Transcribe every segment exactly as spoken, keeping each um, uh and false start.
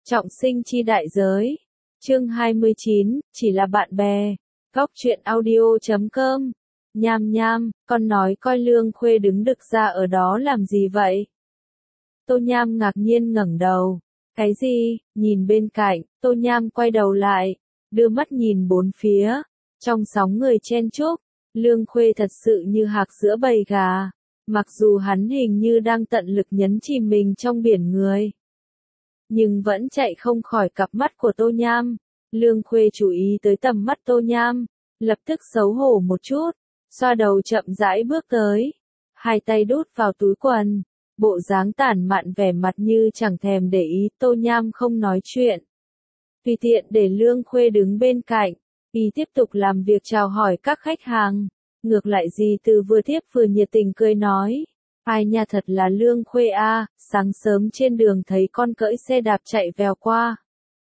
Trọng sinh chi đại giới. Chương hai mươi chín, chỉ là bạn bè. Góc truyện audio chấm com. Nham nham, con nói coi Lương Khuê đứng đực ra ở đó làm gì vậy? Tô Nham ngạc nhiên ngẩng đầu. Cái gì? Nhìn bên cạnh, Tô Nham quay đầu lại, đưa mắt nhìn bốn phía. Trong sóng người chen chúc, Lương Khuê thật sự như hạc giữa bầy gà. Mặc dù hắn hình như đang tận lực nhấn chìm mình trong biển người, nhưng vẫn chạy không khỏi cặp mắt của Tô Nham. Lương Khuê chú ý tới tầm mắt Tô Nham, lập tức xấu hổ một chút, xoa đầu chậm rãi bước tới, hai tay đút vào túi quần, bộ dáng tản mạn vẻ mặt như chẳng thèm để ý. Tô Nham không nói chuyện, tùy tiện để Lương Khuê đứng bên cạnh, y tiếp tục làm việc chào hỏi các khách hàng. Ngược lại Di Từ vừa tiếp vừa nhiệt tình cười nói, ai nha, thật là Lương Khuê a, sáng sớm trên đường thấy con cưỡi xe đạp chạy vèo qua.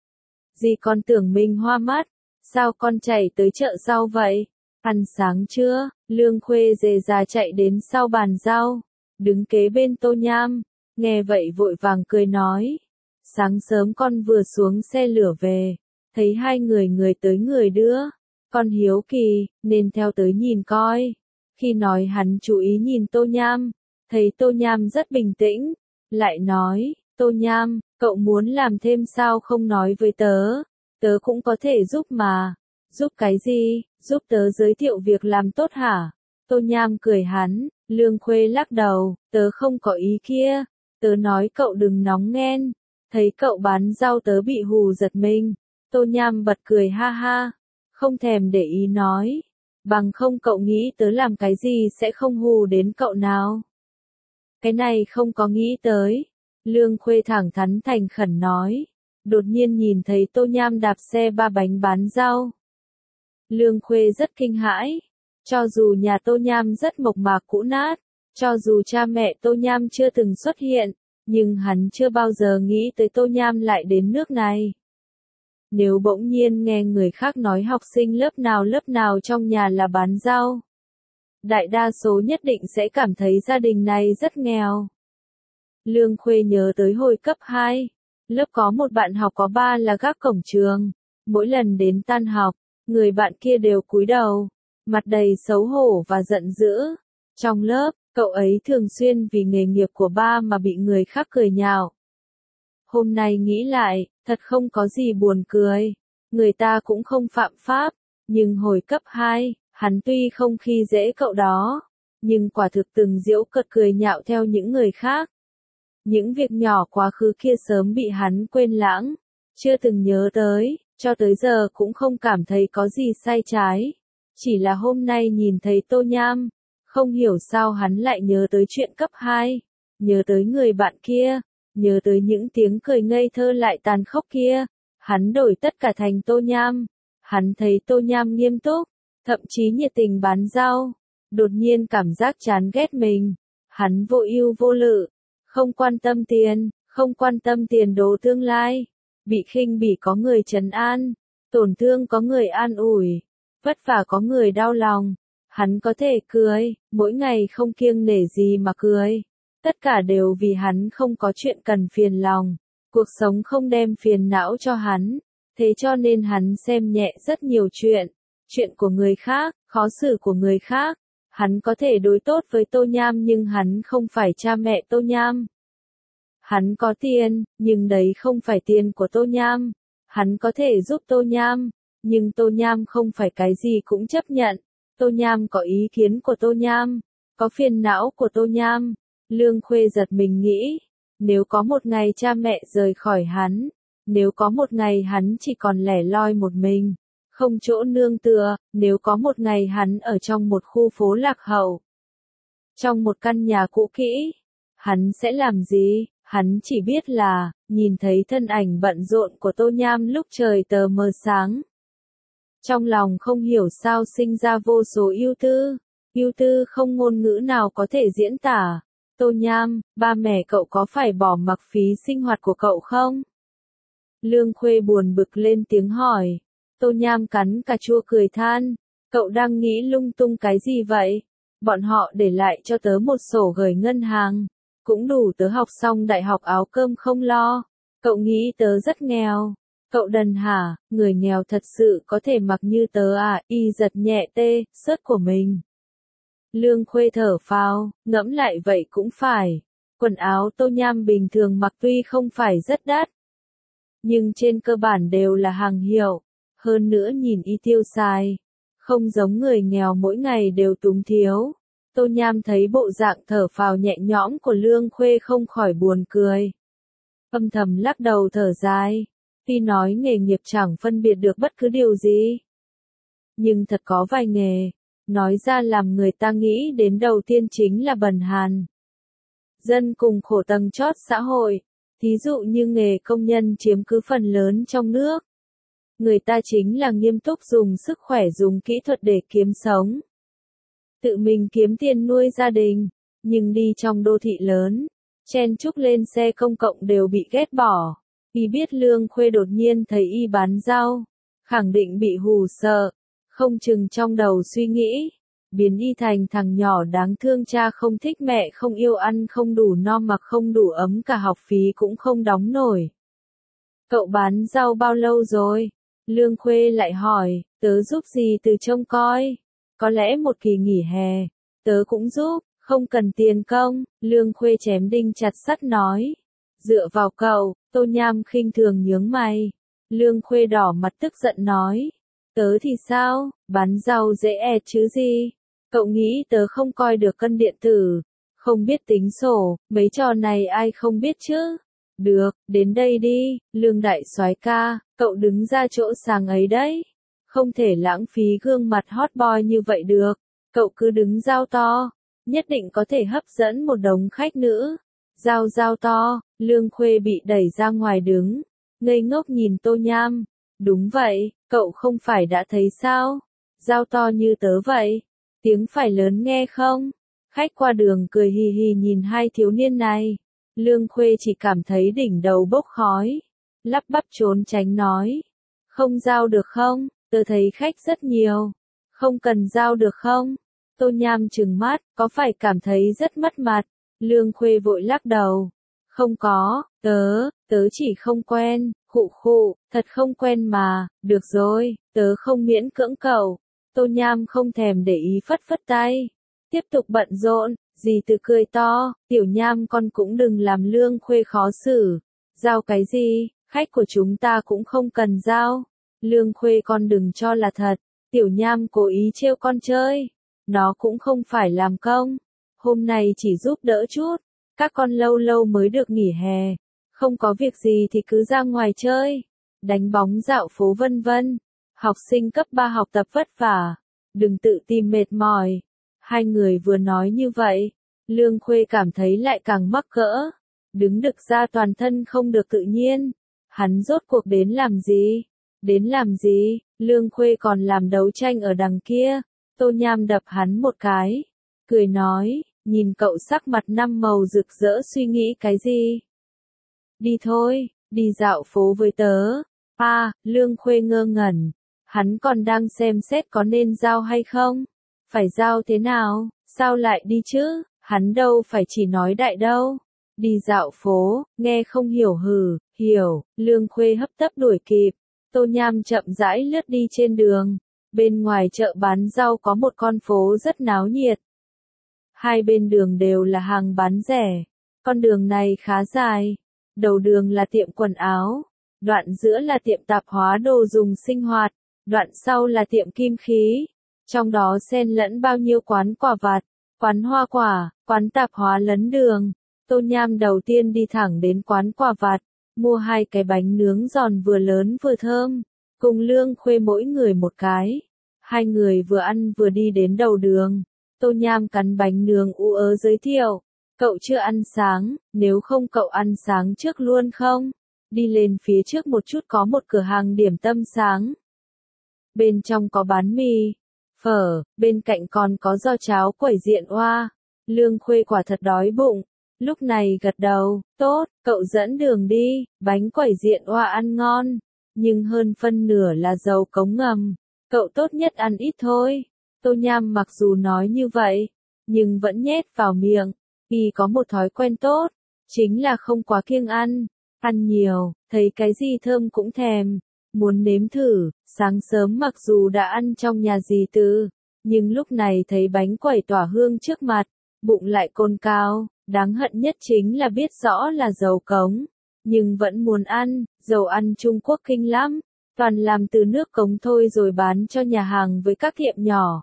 Dì con tưởng mình hoa mắt, sao con chạy tới chợ rau vậy? Ăn sáng chưa? Lương Khuê dề già chạy đến sau bàn rau, đứng kế bên Tô Nham, nghe vậy vội vàng cười nói, sáng sớm con vừa xuống xe lửa về, thấy hai người người tới người đưa, con hiếu kỳ, nên theo tới nhìn coi. Khi nói hắn chú ý nhìn Tô Nham, thấy Tô Nham rất bình tĩnh, lại nói, Tô Nham, cậu muốn làm thêm sao không nói với tớ, tớ cũng có thể giúp mà. Giúp cái gì? Giúp tớ giới thiệu việc làm tốt hả? Tô Nham cười hắn. Lương Khuê lắc đầu, tớ không có ý kia, tớ nói cậu đừng nóng ghen, thấy cậu bán rau tớ bị hù giật mình. Tô Nham bật cười ha ha, không thèm để ý nói, bằng không cậu nghĩ tớ làm cái gì sẽ không hù đến cậu nào? Cái này không có nghĩ tới. Lương Khuê thẳng thắn thành khẩn nói, đột nhiên nhìn thấy Tô Nham đạp xe ba bánh bán rau. Lương Khuê rất kinh hãi, cho dù nhà Tô Nham rất mộc mạc cũ nát, cho dù cha mẹ Tô Nham chưa từng xuất hiện, nhưng hắn chưa bao giờ nghĩ tới Tô Nham lại đến nước này. Nếu bỗng nhiên nghe người khác nói học sinh lớp nào lớp nào trong nhà là bán rau, đại đa số nhất định sẽ cảm thấy gia đình này rất nghèo. Lương Khuê nhớ tới hồi cấp hai, lớp có một bạn học có ba là gác cổng trường, mỗi lần đến tan học, người bạn kia đều cúi đầu, mặt đầy xấu hổ và giận dữ. Trong lớp, cậu ấy thường xuyên vì nghề nghiệp của ba mà bị người khác cười nhạo. Hôm nay nghĩ lại, thật không có gì buồn cười, người ta cũng không phạm pháp, nhưng hồi cấp hai, hắn tuy không khi dễ cậu đó, nhưng quả thực từng giễu cợt cười nhạo theo những người khác. Những việc nhỏ quá khứ kia sớm bị hắn quên lãng, chưa từng nhớ tới, cho tới giờ cũng không cảm thấy có gì sai trái. Chỉ là hôm nay nhìn thấy Tô Nham, không hiểu sao hắn lại nhớ tới chuyện cấp hai, nhớ tới người bạn kia, nhớ tới những tiếng cười ngây thơ lại tàn khốc kia. Hắn đổi tất cả thành Tô Nham. Hắn thấy Tô Nham nghiêm túc, thậm chí nhiệt tình bán rau, đột nhiên cảm giác chán ghét mình. Hắn vô ưu vô lự, không quan tâm tiền, không quan tâm tiền đồ tương lai, bị khinh bỉ có người trấn an, tổn thương có người an ủi, vất vả có người đau lòng. Hắn có thể cười, mỗi ngày không kiêng nể gì mà cười. Tất cả đều vì hắn không có chuyện cần phiền lòng, cuộc sống không đem phiền não cho hắn, thế cho nên hắn xem nhẹ rất nhiều chuyện, chuyện của người khác, khó xử của người khác. Hắn có thể đối tốt với Tô Nham nhưng hắn không phải cha mẹ Tô Nham. Hắn có tiền, nhưng đấy không phải tiền của Tô Nham. Hắn có thể giúp Tô Nham, nhưng Tô Nham không phải cái gì cũng chấp nhận. Tô Nham có ý kiến của Tô Nham, có phiền não của Tô Nham. Lương Khuê giật mình nghĩ, nếu có một ngày cha mẹ rời khỏi hắn, nếu có một ngày hắn chỉ còn lẻ loi một mình, không chỗ nương tựa, nếu có một ngày hắn ở trong một khu phố lạc hậu, trong một căn nhà cũ kỹ, hắn sẽ làm gì? Hắn chỉ biết là, nhìn thấy thân ảnh bận rộn của Tô Nham lúc trời tờ mờ sáng. Trong lòng không hiểu sao sinh ra vô số ưu tư, ưu tư không ngôn ngữ nào có thể diễn tả. Tô Nham, ba mẹ cậu có phải bỏ mặc phí sinh hoạt của cậu không? Lương Khuê buồn bực lên tiếng hỏi. Tô Nham cắn cà chua cười than, cậu đang nghĩ lung tung cái gì vậy? Bọn họ để lại cho tớ một sổ gửi ngân hàng, cũng đủ tớ học xong đại học áo cơm không lo. Cậu nghĩ tớ rất nghèo. Cậu đần hả, người nghèo thật sự có thể mặc như tớ à, y giật nhẹ tê, sớt của mình. Lương Khuê thở phào, ngẫm lại vậy cũng phải. Quần áo Tô Nham bình thường mặc tuy không phải rất đắt, nhưng trên cơ bản đều là hàng hiệu, hơn nữa nhìn y tiêu xài, không giống người nghèo mỗi ngày đều túng thiếu. Tô Nham thấy bộ dạng thở phào nhẹ nhõm của Lương Khuê không khỏi buồn cười. Âm thầm lắc đầu thở dài, tuy nói nghề nghiệp chẳng phân biệt được bất cứ điều gì, nhưng thật có vài nghề, nói ra làm người ta nghĩ đến đầu tiên chính là bần hàn. Dân cùng khổ tầng chót xã hội, thí dụ như nghề công nhân chiếm cứ phần lớn trong nước. Người ta chính là nghiêm túc dùng sức khỏe dùng kỹ thuật để kiếm sống. Tự mình kiếm tiền nuôi gia đình, nhưng đi trong đô thị lớn, chen chúc lên xe công cộng đều bị ghét bỏ. Y biết Lương Khuê đột nhiên thấy y bán rau, khẳng định bị hù sợ, không chừng trong đầu suy nghĩ, biến y thành thằng nhỏ đáng thương cha không thích mẹ không yêu ăn không đủ no mặc không đủ ấm cả học phí cũng không đóng nổi. Cậu bán rau bao lâu rồi? Lương Khuê lại hỏi, tớ giúp gì từ trông coi? Có lẽ một kỳ nghỉ hè, tớ cũng giúp, không cần tiền công, Lương Khuê chém đinh chặt sắt nói. Dựa vào cậu, Tô Nham khinh thường nhướng mày. Lương Khuê đỏ mặt tức giận nói. Tớ thì sao, bán rau dễ ẹt chứ gì? Cậu nghĩ tớ không coi được cân điện tử, không biết tính sổ, mấy trò này ai không biết chứ? Được, đến đây đi, Lương đại soái ca, cậu đứng ra chỗ sáng ấy đấy. Không thể lãng phí gương mặt hot boy như vậy được, cậu cứ đứng giao to, nhất định có thể hấp dẫn một đống khách nữ. Giao giao to, Lương Khuê bị đẩy ra ngoài đứng, ngây ngốc nhìn Tô Nham. Đúng vậy, cậu không phải đã thấy sao? Giao to như tớ vậy, tiếng phải lớn nghe không? Khách qua đường cười hì hì nhìn hai thiếu niên này. Lương Khuê chỉ cảm thấy đỉnh đầu bốc khói, lắp bắp trốn tránh nói. Không giao được không? Tớ thấy khách rất nhiều. Không cần giao được không? Tô Nham trừng mắt, có phải cảm thấy rất mất mặt? Lương Khuê vội lắc đầu. Không có, tớ, tớ chỉ không quen, khụ khụ, thật không quen mà, được rồi, tớ không miễn cưỡng cậu. Tô Nham không thèm để ý phất phất tay. Tiếp tục bận rộn, dì từ cười to, tiểu Nham con cũng đừng làm Lương Khuê khó xử. Giao cái gì, khách của chúng ta cũng không cần giao. Lương Khuê con đừng cho là thật, tiểu Nham cố ý trêu con chơi. Nó cũng không phải làm công. Hôm nay chỉ giúp đỡ chút, các con lâu lâu mới được nghỉ hè, không có việc gì thì cứ ra ngoài chơi, đánh bóng dạo phố vân vân. Học sinh cấp ba học tập vất vả, đừng tự tìm mệt mỏi. Hai người vừa nói như vậy, Lương Khuê cảm thấy lại càng mắc cỡ, đứng đực ra toàn thân không được tự nhiên. Hắn rốt cuộc đến làm gì? Đến làm gì? Lương Khuê còn làm đấu tranh ở đằng kia. Tô Nham đập hắn một cái, cười nói, nhìn cậu sắc mặt năm màu rực rỡ suy nghĩ cái gì? Đi thôi, đi dạo phố với tớ. À, Lương Khuê ngơ ngẩn, hắn còn đang xem xét có nên giao hay không? Phải giao thế nào, sao lại đi chứ, hắn đâu phải chỉ nói đại đâu. Đi dạo phố, nghe không hiểu hừ, hiểu, Lương Khuê hấp tấp đuổi kịp. Tô Nham chậm rãi lướt đi trên đường. Bên ngoài chợ bán rau có một con phố rất náo nhiệt. Hai bên đường đều là hàng bán rẻ. Con đường này khá dài. Đầu đường là tiệm quần áo. Đoạn giữa là tiệm tạp hóa đồ dùng sinh hoạt. Đoạn sau là tiệm kim khí. Trong đó xen lẫn bao nhiêu quán quà vặt, quán hoa quả, quán tạp hóa lấn đường. Tô Nham đầu tiên đi thẳng đến quán quà vặt, mua hai cái bánh nướng giòn vừa lớn vừa thơm. Cùng Lương Khuê mỗi người một cái. Hai người vừa ăn vừa đi đến đầu đường. Tô Nham cắn bánh nướng u ớ giới thiệu. Cậu chưa ăn sáng, nếu không cậu ăn sáng trước luôn không? Đi lên phía trước một chút có một cửa hàng điểm tâm sáng. Bên trong có bán mì, phở, bên cạnh còn có giò cháo quẩy diện oa. Lương Khuê quả thật đói bụng. Lúc này gật đầu, tốt, cậu dẫn đường đi, bánh quẩy diện oa ăn ngon. Nhưng hơn phân nửa là dầu cống ngầm. Cậu tốt nhất ăn ít thôi. Tô Nham mặc dù nói như vậy, nhưng vẫn nhét vào miệng. Y có một thói quen tốt, chính là không quá kiêng ăn. Ăn nhiều, thấy cái gì thơm cũng thèm, muốn nếm thử. Sáng sớm mặc dù đã ăn trong nhà dì Tư, nhưng lúc này thấy bánh quẩy tỏa hương trước mặt, bụng lại cồn cào. Đáng hận nhất chính là biết rõ là dầu cống, nhưng vẫn muốn ăn. Dầu ăn Trung Quốc kinh lắm, toàn làm từ nước cống thôi rồi bán cho nhà hàng với các tiệm nhỏ.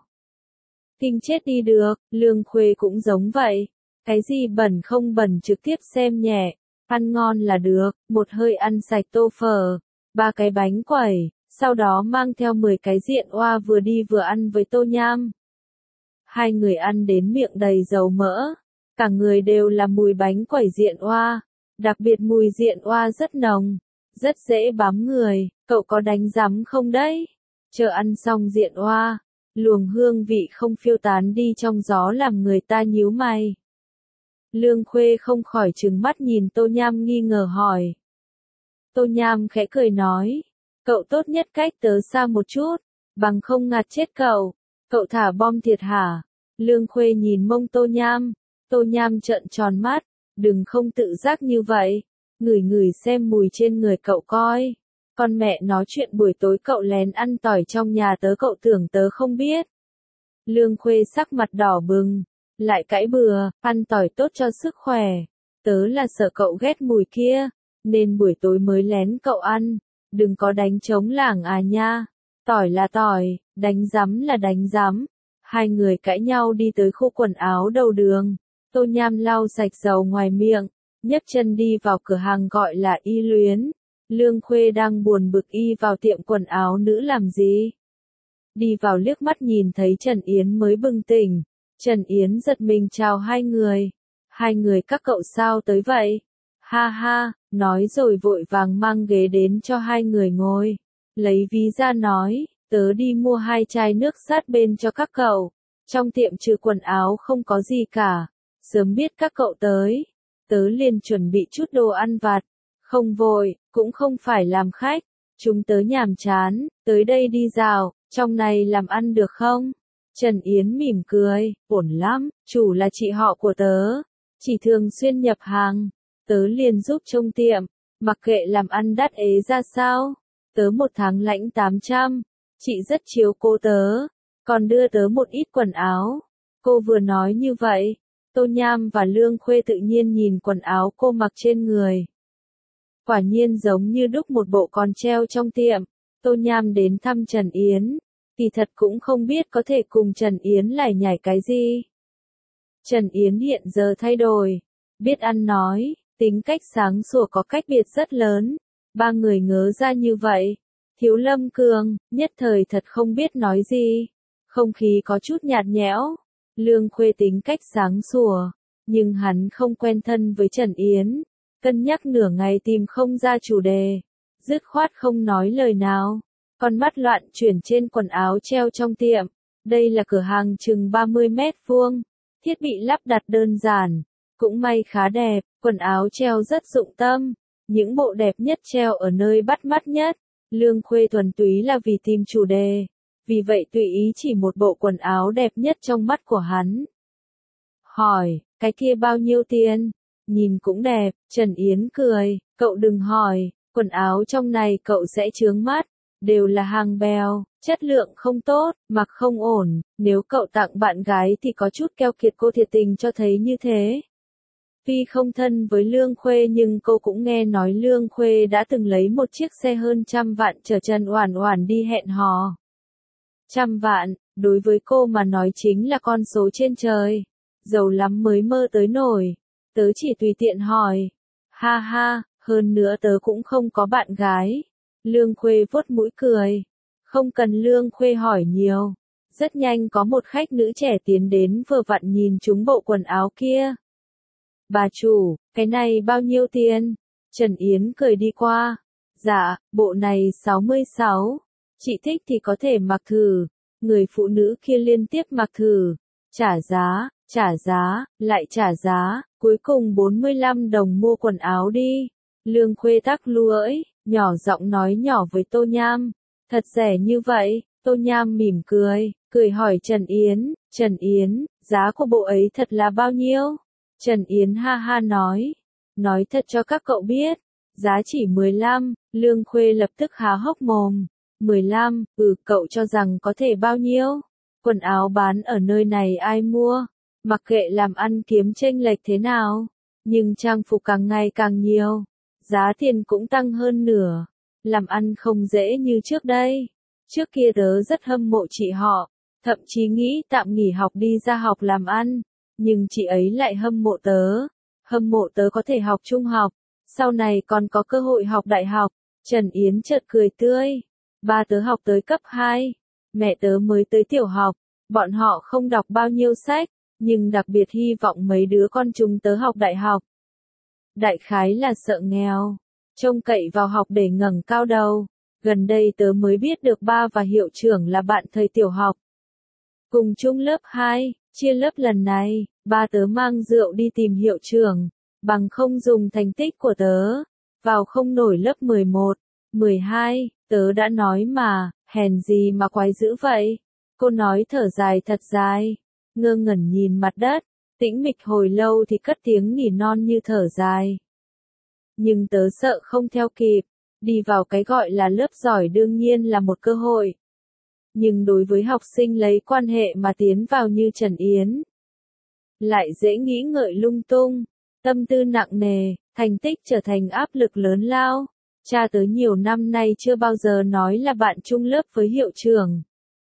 Kinh chết đi được. Lương Khuê cũng giống vậy, cái gì bẩn không bẩn trực tiếp xem nhẹ, ăn ngon là được. Một hơi ăn sạch tô phở, ba cái bánh quẩy, sau đó mang theo mười cái diện oa vừa đi vừa ăn với tô nham. Hai người ăn đến miệng đầy dầu mỡ, cả người đều là mùi bánh quẩy diện oa, đặc biệt mùi diện oa rất nồng, rất dễ bám người. Cậu có đánh rắm không đấy? Chờ ăn xong diện oa, luồng hương vị không phiêu tán đi trong gió làm người ta nhíu mày. Lương Khuê không khỏi trừng mắt nhìn Tô Nham nghi ngờ hỏi. Tô Nham khẽ cười nói, cậu tốt nhất cách tớ xa một chút, bằng không ngạt chết cậu. Cậu thả bom thiệt hả? Lương Khuê nhìn mông Tô Nham, Tô Nham trợn tròn mắt, đừng không tự giác như vậy, ngửi ngửi xem mùi trên người cậu coi. Con mẹ nói chuyện buổi tối cậu lén ăn tỏi trong nhà tớ cậu tưởng tớ không biết. Lương Khuê sắc mặt đỏ bừng, lại cãi bừa, ăn tỏi tốt cho sức khỏe. Tớ là sợ cậu ghét mùi kia, nên buổi tối mới lén cậu ăn, đừng có đánh trống lảng à nha. Tỏi là tỏi, đánh rắm là đánh rắm. Hai người cãi nhau đi tới khu quần áo đầu đường. Tô Nham lau sạch dầu ngoài miệng, nhấc chân đi vào cửa hàng gọi là Y Luyến. Lương Khuê đang buồn bực y vào tiệm quần áo nữ làm gì. Đi vào liếc mắt nhìn thấy Trần Yến mới bừng tỉnh. Trần Yến giật mình chào hai người. Hai người các cậu sao tới vậy? Ha ha, nói rồi vội vàng mang ghế đến cho hai người ngồi. Lấy ví ra nói, tớ đi mua hai chai nước sát bên cho các cậu. Trong tiệm trừ quần áo không có gì cả. Sớm biết các cậu tới, tớ liền chuẩn bị chút đồ ăn vặt. Không vội, cũng không phải làm khách. Chúng tớ nhàm chán, tới đây đi dạo, trong này làm ăn được không? Trần Yến mỉm cười, ổn lắm, chủ là chị họ của tớ. Chỉ thường xuyên nhập hàng, tớ liền giúp trông tiệm, mặc kệ làm ăn đắt ế ra sao. Tớ một tháng lãnh tám trăm, chị rất chiếu cố tớ, còn đưa tớ một ít quần áo. Cô vừa nói như vậy, Tô Nham và Lương Khuê tự nhiên nhìn quần áo cô mặc trên người. Quả nhiên giống như đúc một bộ còn treo trong tiệm. Tô Nham đến thăm Trần Yến, kỳ thật cũng không biết có thể cùng Trần Yến lải nhải cái gì. Trần Yến hiện giờ thay đổi, biết ăn nói, tính cách sáng sủa có cách biệt rất lớn. Ba người ngớ ra như vậy. Thiếu Lâm Cường, nhất thời thật không biết nói gì. Không khí có chút nhạt nhẽo. Lương Khuê tính cách sáng sủa, nhưng hắn không quen thân với Trần Yến. Cân nhắc nửa ngày tìm không ra chủ đề. Dứt khoát không nói lời nào. Con mắt loạn chuyển trên quần áo treo trong tiệm. Đây là cửa hàng chừng ba mươi mét vuông. Thiết bị lắp đặt đơn giản. Cũng may khá đẹp, quần áo treo rất dụng tâm. Những bộ đẹp nhất treo ở nơi bắt mắt nhất. Lương Khuê thuần túy là vì tìm chủ đề. Vì vậy tùy ý chỉ một bộ quần áo đẹp nhất trong mắt của hắn. Hỏi, cái kia bao nhiêu tiền? Nhìn cũng đẹp. Trần Yến cười, cậu đừng hỏi, quần áo trong này cậu sẽ chướng mắt. Đều là hàng bèo, chất lượng không tốt, mặc không ổn. Nếu cậu tặng bạn gái thì có chút keo kiệt, cô thiệt tình cho thấy như thế. Tuy không thân với Lương Khuê nhưng cô cũng nghe nói Lương Khuê đã từng lấy một chiếc xe hơn trăm vạn chở Trần Oản Oản đi hẹn hò. Trăm vạn, đối với cô mà nói chính là con số trên trời. Giàu lắm mới mơ tới nổi. Tớ chỉ tùy tiện hỏi. Ha ha, hơn nữa tớ cũng không có bạn gái. Lương Khuê vuốt mũi cười. Không cần Lương Khuê hỏi nhiều. Rất nhanh có một khách nữ trẻ tiến đến vừa vặn nhìn trúng bộ quần áo kia. Bà chủ, cái này bao nhiêu tiền? Trần Yến cười đi qua. Dạ, bộ này sáu mươi sáu. Chị thích thì có thể mặc thử. Người phụ nữ kia liên tiếp mặc thử. Trả giá, trả giá, lại trả giá. Cuối cùng bốn mươi lăm đồng mua quần áo đi. Lương Khuê tắc lưỡi, nhỏ giọng nói nhỏ với Tô Nham. Thật rẻ như vậy. Tô Nham mỉm cười, cười hỏi Trần Yến. Trần Yến, giá của bộ ấy thật là bao nhiêu? Trần Yến ha ha nói. Nói thật cho các cậu biết, Giá chỉ mười lăm, Lương Khuê lập tức há hốc mồm. mười lăm, ừ, cậu cho rằng có thể bao nhiêu? Quần áo bán ở nơi này ai mua? Mặc kệ làm ăn kiếm chênh lệch thế nào, nhưng trang phục càng ngày càng nhiều, giá tiền cũng tăng hơn nửa. Làm ăn không dễ như trước đây. Trước kia tớ rất hâm mộ chị họ, thậm chí nghĩ tạm nghỉ học đi ra học làm ăn, nhưng chị ấy lại hâm mộ tớ. Hâm mộ tớ có thể học trung học, sau này còn có cơ hội học đại học. Trần Yến chợt cười tươi. Ba tớ học tới cấp hai, mẹ tớ mới tới tiểu học, bọn họ không đọc bao nhiêu sách, nhưng đặc biệt hy vọng mấy đứa con chúng tớ học đại học. Đại khái là sợ nghèo, trông cậy vào học để ngẩng cao đầu. Gần đây tớ mới biết được ba và hiệu trưởng là bạn thời tiểu học. Cùng chung lớp hai, chia lớp lần này, ba tớ mang rượu đi tìm hiệu trưởng, bằng không dùng thành tích của tớ, vào không nổi lớp mười một, mười hai, tớ đã nói mà, hèn gì mà quái dữ vậy. Cô nói thở dài thật dài, ngơ ngẩn nhìn mặt đất, tĩnh mịch hồi lâu thì cất tiếng nỉ non như thở dài. Nhưng tớ sợ không theo kịp, đi vào cái gọi là lớp giỏi đương nhiên là một cơ hội. Nhưng đối với học sinh lấy quan hệ mà tiến vào như Trần Yến, lại dễ nghĩ ngợi lung tung, tâm tư nặng nề, thành tích trở thành áp lực lớn lao. Cha tớ nhiều năm nay chưa bao giờ nói là bạn chung lớp với hiệu trưởng.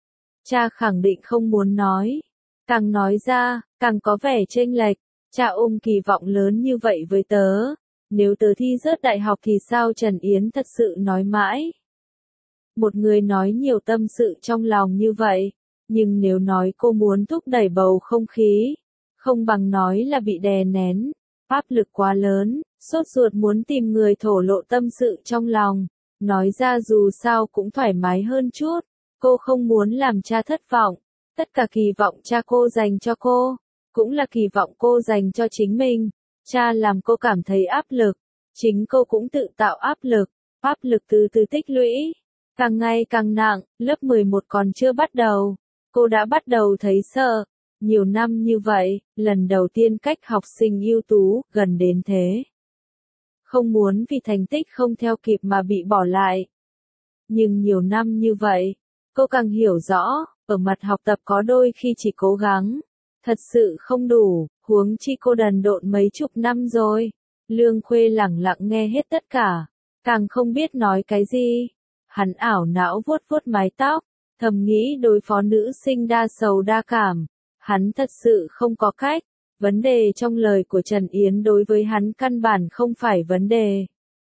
Cha khẳng định không muốn nói, càng nói ra, càng có vẻ chênh lệch. Cha ôm kỳ vọng lớn như vậy với tớ, nếu tớ thi rớt đại học thì sao? Trần Yến thật sự nói mãi. Một người nói nhiều tâm sự trong lòng như vậy, nhưng nếu nói cô muốn thúc đẩy bầu không khí, không bằng nói là bị đè nén, áp lực quá lớn, sốt ruột muốn tìm người thổ lộ tâm sự trong lòng, nói ra dù sao cũng thoải mái hơn chút. Cô không muốn làm cha thất vọng, tất cả kỳ vọng cha cô dành cho cô, cũng là kỳ vọng cô dành cho chính mình. Cha làm cô cảm thấy áp lực, chính cô cũng tự tạo áp lực, áp lực từ từ tích lũy, càng ngày càng nặng. Lớp mười một còn chưa bắt đầu, cô đã bắt đầu thấy sợ. Nhiều năm như vậy, lần đầu tiên cách học sinh ưu tú gần đến thế. Không muốn vì thành tích không theo kịp mà bị bỏ lại. Nhưng nhiều năm như vậy, cô càng hiểu rõ, ở mặt học tập có đôi khi chỉ cố gắng, thật sự không đủ, huống chi cô đần độn mấy chục năm rồi. Lương Khuê lẳng lặng nghe hết tất cả, càng không biết nói cái gì. Hắn ảo não vuốt vuốt mái tóc, thầm nghĩ đối phó nữ sinh đa sầu đa cảm, hắn thật sự không có cách. Vấn đề trong lời của Trần Yến đối với hắn căn bản không phải vấn đề.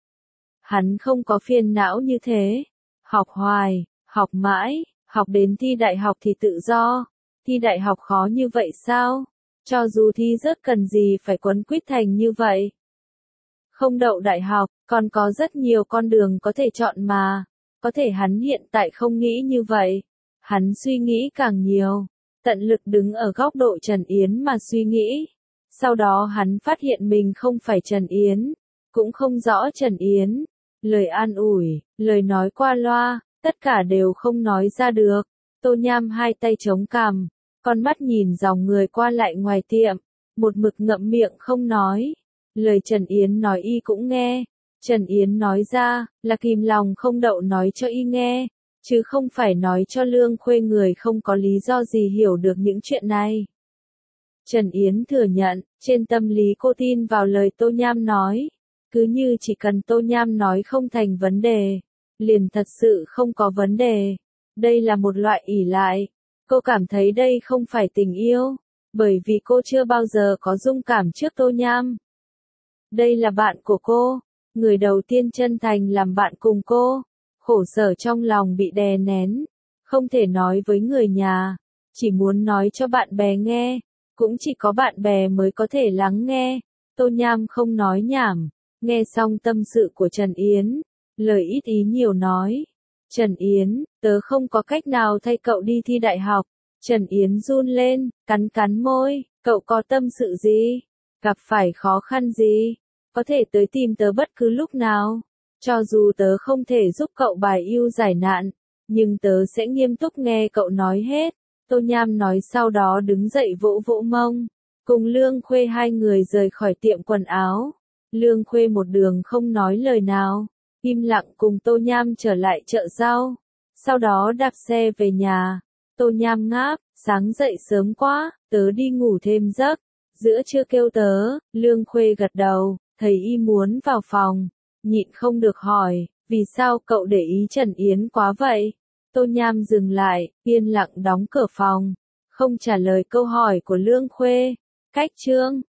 Hắn không có phiền não như thế. Học hoài, học mãi, học đến thi đại học thì tự do. Thi đại học khó như vậy sao? Cho dù thi rớt cần gì phải quấn quýt thành như vậy. Không đậu đại học, còn có rất nhiều con đường có thể chọn mà. Có thể hắn hiện tại không nghĩ như vậy. Hắn suy nghĩ càng nhiều, tận lực đứng ở góc độ Trần Yến mà suy nghĩ. Sau đó hắn phát hiện mình không phải Trần Yến, cũng không rõ Trần Yến. Lời an ủi, lời nói qua loa, tất cả đều không nói ra được. Tô Nham hai tay chống cằm, con mắt nhìn dòng người qua lại ngoài tiệm, một mực ngậm miệng không nói. Lời Trần Yến nói y cũng nghe. Trần Yến nói ra, là kìm lòng không đậu nói cho y nghe, chứ không phải nói cho Lương Khuê người không có lý do gì hiểu được những chuyện này. Trần Yến thừa nhận, trên tâm lý cô tin vào lời Tô Nham nói. Cứ như chỉ cần Tô Nham nói không thành vấn đề, liền thật sự không có vấn đề. Đây là một loại ỷ lại. Cô cảm thấy đây không phải tình yêu, bởi vì cô chưa bao giờ có dung cảm trước Tô Nham. Đây là bạn của cô, người đầu tiên chân thành làm bạn cùng cô. Khổ sở trong lòng bị đè nén, không thể nói với người nhà, chỉ muốn nói cho bạn bè nghe, cũng chỉ có bạn bè mới có thể lắng nghe. Tô Nham không nói nhảm, nghe xong tâm sự của Trần Yến, lời ít ý nhiều nói. Trần Yến, tớ không có cách nào thay cậu đi thi đại học. Trần Yến run lên, cắn cắn môi, cậu có tâm sự gì? Gặp phải khó khăn gì? Có thể tới tìm tớ bất cứ lúc nào. Cho dù tớ không thể giúp cậu bài ưu giải nạn, nhưng tớ sẽ nghiêm túc nghe cậu nói hết. Tô Nham nói sau đó đứng dậy vỗ vỗ mông, cùng Lương Khuê hai người rời khỏi tiệm quần áo. Lương Khuê một đường không nói lời nào, im lặng cùng Tô Nham trở lại chợ rau. Sau đó đạp xe về nhà. Tô Nham ngáp, sáng dậy sớm quá, tớ đi ngủ thêm giấc. Giữa trưa kêu tớ, Lương Khuê gật đầu, thấy y muốn vào phòng. Nhịn không được hỏi, vì sao cậu để ý Trần Yến quá vậy? Tô Nham dừng lại, yên lặng đóng cửa phòng. Không trả lời câu hỏi của Lương Khuê. Cách chương